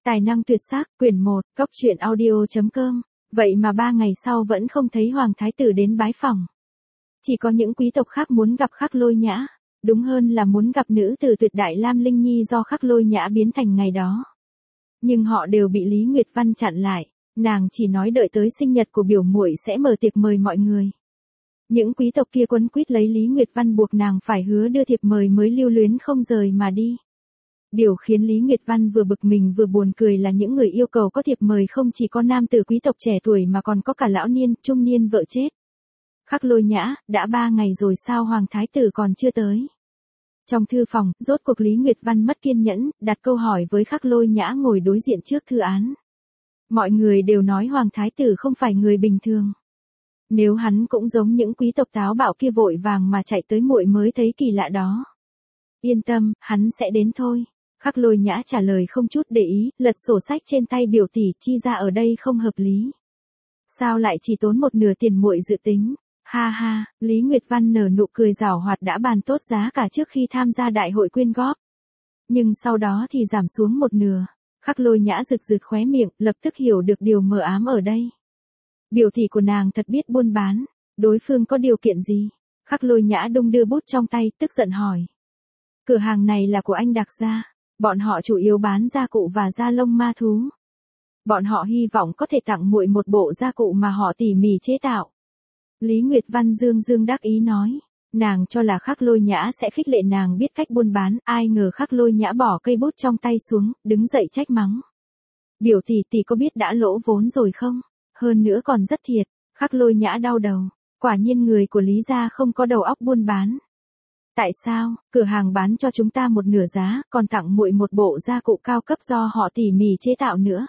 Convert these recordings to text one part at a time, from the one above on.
Tài năng tuyệt sắc, quyển 1, cốc truyện audio.com. Vậy mà 3 ngày sau vẫn không thấy Hoàng Thái Tử đến bái phỏng. Chỉ có những quý tộc khác muốn gặp Khắc Lôi Nhã, đúng hơn là muốn gặp nữ tử tuyệt đại Lam Linh Nhi do Khắc Lôi Nhã biến thành ngày đó. Nhưng họ đều bị Lý Nguyệt Văn chặn lại, nàng chỉ nói đợi tới sinh nhật của biểu muội sẽ mở tiệc mời mọi người. Những quý tộc kia quấn quýt lấy Lý Nguyệt Văn buộc nàng phải hứa đưa thiệp mời mới lưu luyến không rời mà đi. Điều khiến Lý Nguyệt Văn vừa bực mình vừa buồn cười là những người yêu cầu có thiệp mời không chỉ có nam tử quý tộc trẻ tuổi mà còn có cả lão niên, trung niên vợ chết. Khắc Lôi Nhã, đã 3 ngày rồi sao Hoàng Thái Tử còn chưa tới? Trong thư phòng, rốt cuộc Lý Nguyệt Văn mất kiên nhẫn, đặt câu hỏi với Khắc Lôi Nhã ngồi đối diện trước thư án. Mọi người đều nói Hoàng Thái Tử không phải người bình thường. Nếu hắn cũng giống những quý tộc táo bạo kia vội vàng mà chạy tới muội mới thấy kỳ lạ đó. Yên tâm, hắn sẽ đến thôi. Khắc Lôi Nhã trả lời không chút để ý, lật sổ sách trên tay biểu tỷ, chi ra ở đây không hợp lý. Sao lại chỉ tốn một nửa tiền muội dự tính? Ha ha, Lý Nguyệt Văn nở nụ cười giảo hoạt đã bàn tốt giá cả trước khi tham gia đại hội quyên góp. Nhưng sau đó thì giảm xuống một nửa. Khắc Lôi Nhã rực rực khóe miệng, lập tức hiểu được điều mờ ám ở đây. Biểu tỷ của nàng thật biết buôn bán, đối phương có điều kiện gì? Khắc Lôi Nhã đung đưa bút trong tay, tức giận hỏi. Cửa hàng này là của anh Đạc gia, bọn họ chủ yếu bán gia cụ và da lông ma thú. Bọn họ hy vọng có thể tặng muội một bộ gia cụ mà họ tỉ mỉ chế tạo. Lý Nguyệt Văn dương dương đắc ý nói, nàng cho là Khắc Lôi Nhã sẽ khích lệ nàng biết cách buôn bán, ai ngờ Khắc Lôi Nhã bỏ cây bút trong tay xuống, đứng dậy trách mắng. Biểu tỷ tỷ có biết đã lỗ vốn rồi không? Hơn nữa còn rất thiệt. Khắc Lôi Nhã đau đầu, quả nhiên người của Lý gia không có đầu óc buôn bán. Tại sao, cửa hàng bán cho chúng ta một nửa giá, còn tặng muội một bộ gia cụ cao cấp do họ tỉ mỉ chế tạo nữa?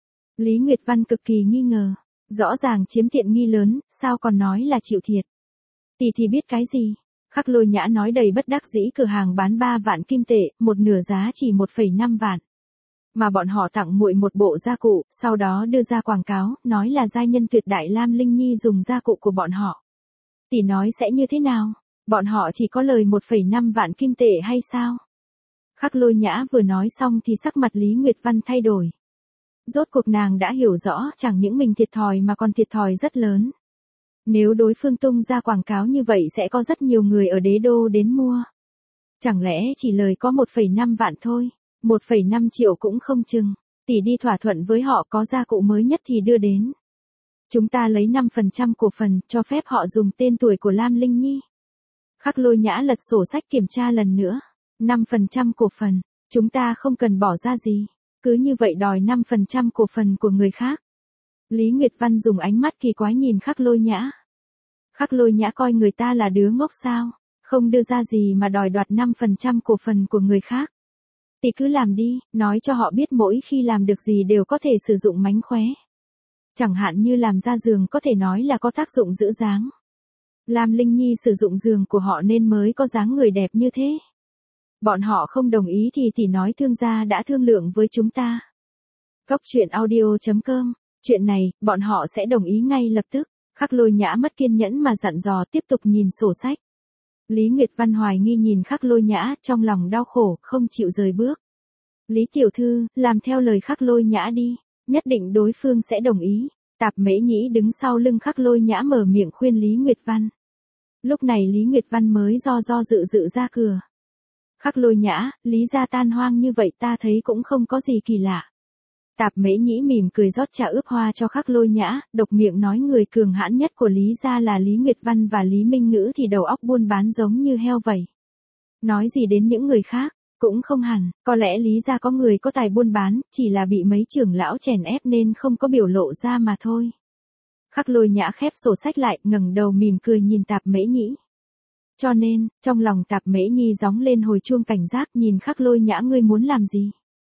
Lý Nguyệt Văn cực kỳ nghi ngờ, rõ ràng chiếm tiện nghi lớn, sao còn nói là chịu thiệt? Tỷ thì biết cái gì? Khắc Lôi Nhã nói đầy bất đắc dĩ, cửa hàng bán 3 vạn kim tệ, một nửa giá chỉ 1,5 vạn. Mà bọn họ tặng muội một bộ gia cụ, sau đó đưa ra quảng cáo, nói là giai nhân tuyệt đại Lam Linh Nhi dùng gia cụ của bọn họ. Tỷ nói sẽ như thế nào? Bọn họ chỉ có lời 1,5 vạn kim tệ hay sao? Khắc Lôi Nhã vừa nói xong thì sắc mặt Lý Nguyệt Văn thay đổi. Rốt cuộc nàng đã hiểu rõ, chẳng những mình thiệt thòi mà còn thiệt thòi rất lớn. Nếu đối phương tung ra quảng cáo như vậy sẽ có rất nhiều người ở đế đô đến mua. Chẳng lẽ chỉ lời có 1,5 vạn thôi, 1,5 triệu cũng không chừng. Tỷ đi thỏa thuận với họ, có gia cụ mới nhất thì đưa đến. Chúng ta lấy 5% cổ phần, cho phép họ dùng tên tuổi của Lam Linh Nhi. Khắc Lôi Nhã lật sổ sách kiểm tra lần nữa. 5% cổ phần, chúng ta không cần bỏ ra gì. Cứ như vậy đòi 5% cổ phần của người khác. Lý Nguyệt Văn dùng ánh mắt kỳ quái nhìn Khắc Lôi Nhã. Khắc Lôi Nhã coi người ta là đứa ngốc sao? Không đưa ra gì mà đòi đoạt 5% cổ phần của người khác. Tỷ cứ làm đi, nói cho họ biết mỗi khi làm được gì đều có thể sử dụng mánh khóe. Chẳng hạn như làm ra giường có thể nói là có tác dụng giữ dáng. Lam Linh Nhi sử dụng giường của họ nên mới có dáng người đẹp như thế. Bọn họ không đồng ý thì tỷ nói thương gia đã thương lượng với chúng ta. Cốc truyện audio.com. Chuyện này, bọn họ sẽ đồng ý ngay lập tức. Khắc Lôi Nhã mất kiên nhẫn mà dặn dò, tiếp tục nhìn sổ sách. Lý Nguyệt Văn hoài nghi nhìn Khắc Lôi Nhã, trong lòng đau khổ, không chịu rời bước. Lý tiểu thư, làm theo lời Khắc Lôi Nhã đi, nhất định đối phương sẽ đồng ý. Tạp Mễ Nhĩ đứng sau lưng Khắc Lôi Nhã mở miệng khuyên Lý Nguyệt Văn. Lúc này Lý Nguyệt Văn mới do dự ra cửa. Khắc Lôi Nhã, Lý gia tan hoang như vậy ta thấy cũng không có gì kỳ lạ. Tạp Mễ Nhĩ mỉm cười rót trà ướp hoa cho Khắc Lôi Nhã, độc miệng nói người cường hãn nhất của Lý gia là Lý Nguyệt Văn và Lý Minh Ngữ thì đầu óc buôn bán giống như heo vậy. Nói gì đến những người khác, cũng không hẳn, có lẽ Lý gia có người có tài buôn bán, chỉ là bị mấy trưởng lão chèn ép nên không có biểu lộ ra mà thôi. Khắc Lôi Nhã khép sổ sách lại, ngẩng đầu mỉm cười nhìn Tạp Mễ Nhĩ. Cho nên, trong lòng Tạp Mễ Nhi gióng lên hồi chuông cảnh giác, nhìn Khắc Lôi Nhã, ngươi muốn làm gì?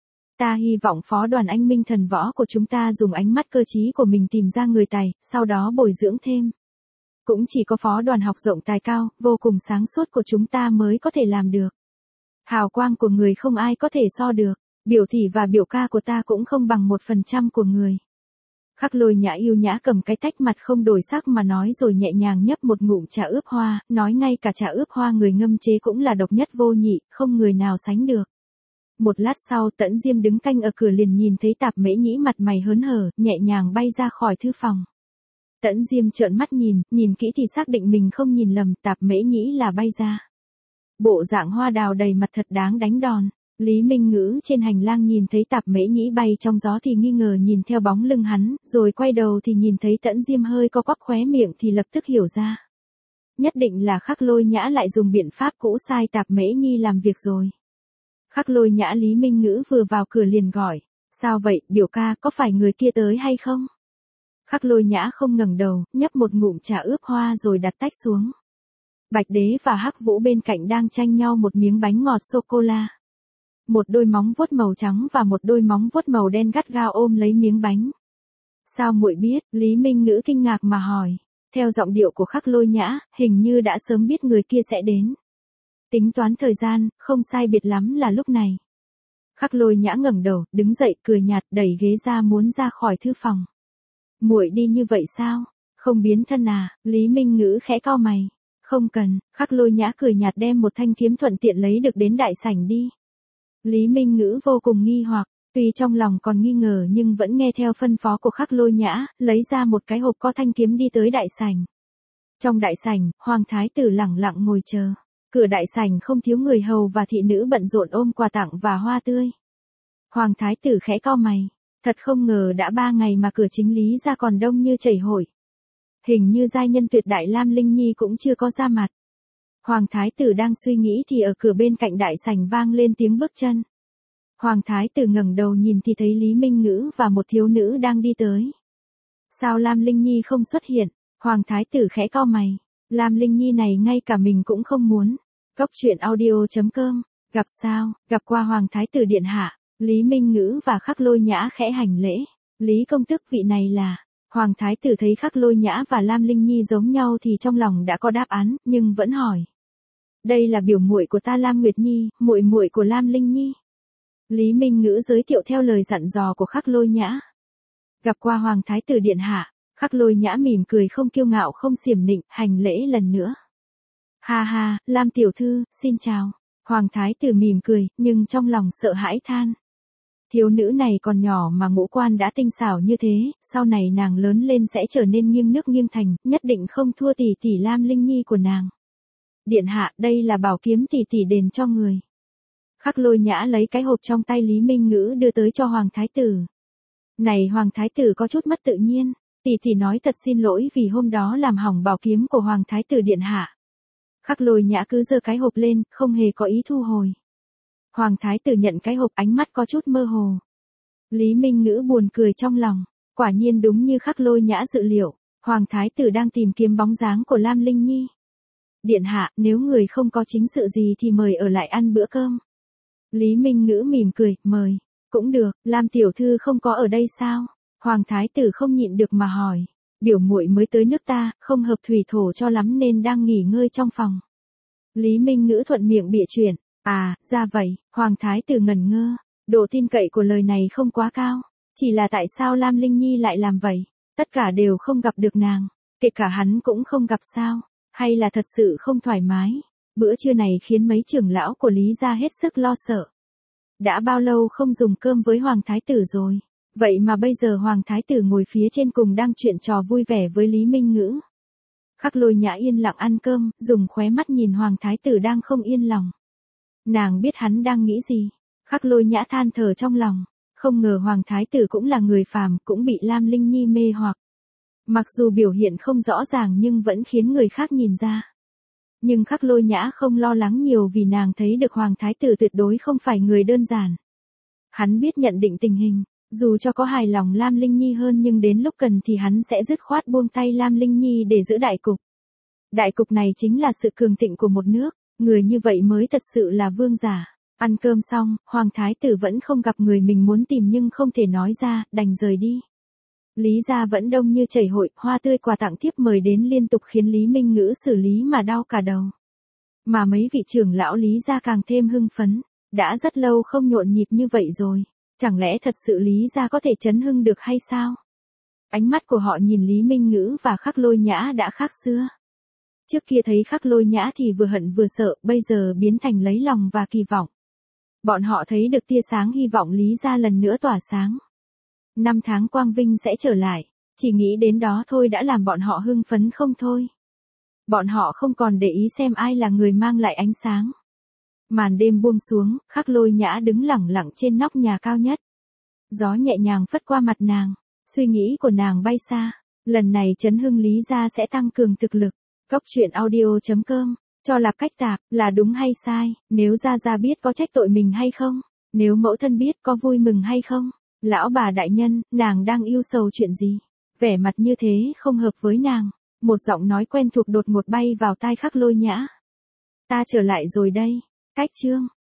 Ta hy vọng phó đoàn anh minh thần võ của chúng ta dùng ánh mắt cơ trí của mình tìm ra người tài, sau đó bồi dưỡng thêm. Cũng chỉ có phó đoàn học rộng tài cao, vô cùng sáng suốt của chúng ta mới có thể làm được. Hào quang của người không ai có thể so được, biểu tỷ và biểu ca của ta cũng không bằng 1% của người. Khắc Lôi Nhã yêu nhã cầm cái tách mặt không đổi sắc mà nói rồi nhẹ nhàng nhấp một ngụm trà ướp hoa, nói ngay cả trà ướp hoa người ngâm chế cũng là độc nhất vô nhị, không người nào sánh được. Một lát sau Tẫn Diêm đứng canh ở cửa liền nhìn thấy Tạp Mễ Nhĩ mặt mày hớn hở, nhẹ nhàng bay ra khỏi thư phòng. Tẫn Diêm trợn mắt nhìn kỹ thì xác định mình không nhìn lầm, Tạp Mễ Nhĩ là bay ra. Bộ dạng hoa đào đầy mặt thật đáng đánh đòn. Lý Minh Ngữ trên hành lang nhìn thấy Tạp Mễ Nhĩ bay trong gió thì nghi ngờ nhìn theo bóng lưng hắn, rồi quay đầu thì nhìn thấy Tẫn Diêm hơi co quắp khóe miệng thì lập tức hiểu ra. Nhất định là Khắc Lôi Nhã lại dùng biện pháp cũ sai Tạp Mễ Nhi làm việc rồi. Khắc Lôi Nhã Lý Minh Ngữ vừa vào cửa liền gọi, sao vậy, biểu ca, có phải người kia tới hay không? Khắc Lôi Nhã không ngẩng đầu, nhấp một ngụm trà ướp hoa rồi đặt tách xuống. Bạch Đế và Hắc Vũ bên cạnh đang tranh nhau một miếng bánh ngọt sô-cô-la. Một đôi móng vuốt màu trắng và một đôi móng vuốt màu đen gắt gao ôm lấy miếng bánh. Sao muội biết? Lý Minh Ngữ kinh ngạc mà hỏi. Theo giọng điệu của Khắc Lôi Nhã, hình như đã sớm biết người kia sẽ đến. Tính toán thời gian, không sai biệt lắm là lúc này. Khắc Lôi Nhã ngẩng đầu, đứng dậy cười nhạt, đẩy ghế ra muốn ra khỏi thư phòng. Muội đi như vậy sao? Không biến thân à? Lý Minh Ngữ khẽ cau mày. Không cần, Khắc Lôi Nhã cười nhạt đem một thanh kiếm thuận tiện lấy được đến đại sảnh đi. Lý Minh Ngữ vô cùng nghi hoặc, tuy trong lòng còn nghi ngờ nhưng vẫn nghe theo phân phó của Khắc Lôi Nhã, lấy ra một cái hộp có thanh kiếm đi tới đại sảnh. Trong đại sảnh, Hoàng Thái Tử lẳng lặng ngồi chờ. Cửa đại sảnh không thiếu người hầu và thị nữ bận rộn ôm quà tặng và hoa tươi. Hoàng Thái Tử khẽ cau mày, thật không ngờ đã 3 ngày mà cửa chính Lý gia còn đông như chảy hội. Hình như giai nhân tuyệt đại Lam Linh Nhi cũng chưa có ra mặt. Hoàng Thái Tử đang suy nghĩ thì ở cửa bên cạnh đại sảnh vang lên tiếng bước chân. Hoàng Thái Tử ngẩng đầu nhìn thì thấy Lý Minh Ngữ và một thiếu nữ đang đi tới. Sao Lam Linh Nhi không xuất hiện? Hoàng Thái Tử khẽ cau mày. Lam Linh Nhi này ngay cả mình cũng không muốn. Góc truyện audio.com, gặp sao, gặp qua Hoàng Thái Tử điện hạ. Lý Minh Ngữ và Khắc Lôi Nhã khẽ hành lễ. Lý công tước, vị này là... Hoàng Thái Tử thấy Khắc Lôi Nhã và Lam Linh Nhi giống nhau thì trong lòng đã có đáp án, nhưng vẫn hỏi. Đây là biểu muội của ta Lam Nguyệt Nhi, muội muội của Lam Linh Nhi. Lý Minh Ngữ giới thiệu theo lời dặn dò của Khắc Lôi Nhã. Gặp qua Hoàng Thái Tử điện hạ. Khắc Lôi Nhã mỉm cười không kiêu ngạo không xiểm nịnh, hành lễ lần nữa. Ha ha, Lam tiểu thư, xin chào. Hoàng Thái Tử mỉm cười, nhưng trong lòng sợ hãi than. Thiếu nữ này còn nhỏ mà ngũ quan đã tinh xảo như thế, sau này nàng lớn lên sẽ trở nên nghiêng nước nghiêng thành, nhất định không thua tỷ tỷ Lam Linh Nhi của nàng. Điện hạ, đây là bảo kiếm tỷ tỷ đền cho người. Khắc Lôi Nhã lấy cái hộp trong tay Lý Minh Ngữ đưa tới cho Hoàng Thái Tử. Này Hoàng Thái Tử có chút mất tự nhiên, tỷ tỷ nói thật xin lỗi vì hôm đó làm hỏng bảo kiếm của Hoàng Thái Tử điện hạ. Khắc Lôi Nhã cứ giơ cái hộp lên, không hề có ý thu hồi. Hoàng Thái Tử nhận cái hộp, ánh mắt có chút mơ hồ. Lý Minh Ngữ buồn cười trong lòng, quả nhiên đúng như Khắc Lôi Nhã dự liệu, Hoàng Thái Tử đang tìm kiếm bóng dáng của Lam Linh Nhi. Điện hạ, nếu người không có chính sự gì thì mời ở lại ăn bữa cơm. Lý Minh Ngữ mỉm cười, mời. Cũng được, Lam tiểu thư không có ở đây sao? Hoàng Thái Tử không nhịn được mà hỏi. Biểu muội mới tới nước ta, không hợp thủy thổ cho lắm nên đang nghỉ ngơi trong phòng. Lý Minh Ngữ thuận miệng bịa chuyện. À, ra vậy, Hoàng Thái Tử ngẩn ngơ. Độ tin cậy của lời này không quá cao. Chỉ là tại sao Lam Linh Nhi lại làm vậy? Tất cả đều không gặp được nàng. Kể cả hắn cũng không gặp sao? Hay là thật sự không thoải mái? Bữa trưa này khiến mấy trưởng lão của Lý gia hết sức lo sợ. Đã bao lâu không dùng cơm với Hoàng Thái Tử rồi? Vậy mà bây giờ Hoàng Thái Tử ngồi phía trên cùng đang chuyện trò vui vẻ với Lý Minh Ngữ. Khắc Lôi Nhã yên lặng ăn cơm, dùng khóe mắt nhìn Hoàng Thái Tử đang không yên lòng. Nàng biết hắn đang nghĩ gì. Khắc Lôi Nhã than thở trong lòng. Không ngờ Hoàng Thái Tử cũng là người phàm, cũng bị Lam Linh Nhi mê hoặc. Mặc dù biểu hiện không rõ ràng nhưng vẫn khiến người khác nhìn ra. Nhưng Khắc Lôi Nhã không lo lắng nhiều vì nàng thấy được Hoàng Thái Tử tuyệt đối không phải người đơn giản. Hắn biết nhận định tình hình, dù cho có hài lòng Lam Linh Nhi hơn nhưng đến lúc cần thì hắn sẽ dứt khoát buông tay Lam Linh Nhi để giữ đại cục. Đại cục này chính là sự cường thịnh của một nước, người như vậy mới thật sự là vương giả. Ăn cơm xong, Hoàng Thái Tử vẫn không gặp người mình muốn tìm nhưng không thể nói ra, đành rời đi. Lý gia vẫn đông như chảy hội, hoa tươi quà tặng thiếp mời đến liên tục khiến Lý Minh Ngữ xử lý mà đau cả đầu. Mà mấy vị trưởng lão Lý gia càng thêm hưng phấn, đã rất lâu không nhộn nhịp như vậy rồi, chẳng lẽ thật sự Lý gia có thể chấn hưng được hay sao? Ánh mắt của họ nhìn Lý Minh Ngữ và Khắc Lôi Nhã đã khác xưa. Trước kia thấy Khắc Lôi Nhã thì vừa hận vừa sợ, bây giờ biến thành lấy lòng và kỳ vọng. Bọn họ thấy được tia sáng hy vọng Lý gia lần nữa tỏa sáng. 5 tháng quang vinh sẽ trở lại, chỉ nghĩ đến đó thôi đã làm bọn họ hưng phấn không thôi. Bọn họ không còn để ý xem ai là người mang lại ánh sáng. Màn đêm buông xuống, Khắc Lôi Nhã đứng lẳng lặng trên nóc nhà cao nhất. Gió nhẹ nhàng phất qua mặt nàng, suy nghĩ của nàng bay xa. Lần này Trấn Hưng Lý gia sẽ tăng cường thực lực. Cốc truyện audio.com, cho là cách tạp, là đúng hay sai, nếu Gia Gia biết có trách tội mình hay không, nếu mẫu thân biết có vui mừng hay không. Lão bà đại nhân, nàng đang ưu sầu chuyện gì? Vẻ mặt như thế không hợp với nàng. Một giọng nói quen thuộc đột ngột bay vào tai Khắc Lôi Nhã. Ta trở lại rồi đây. Cách chương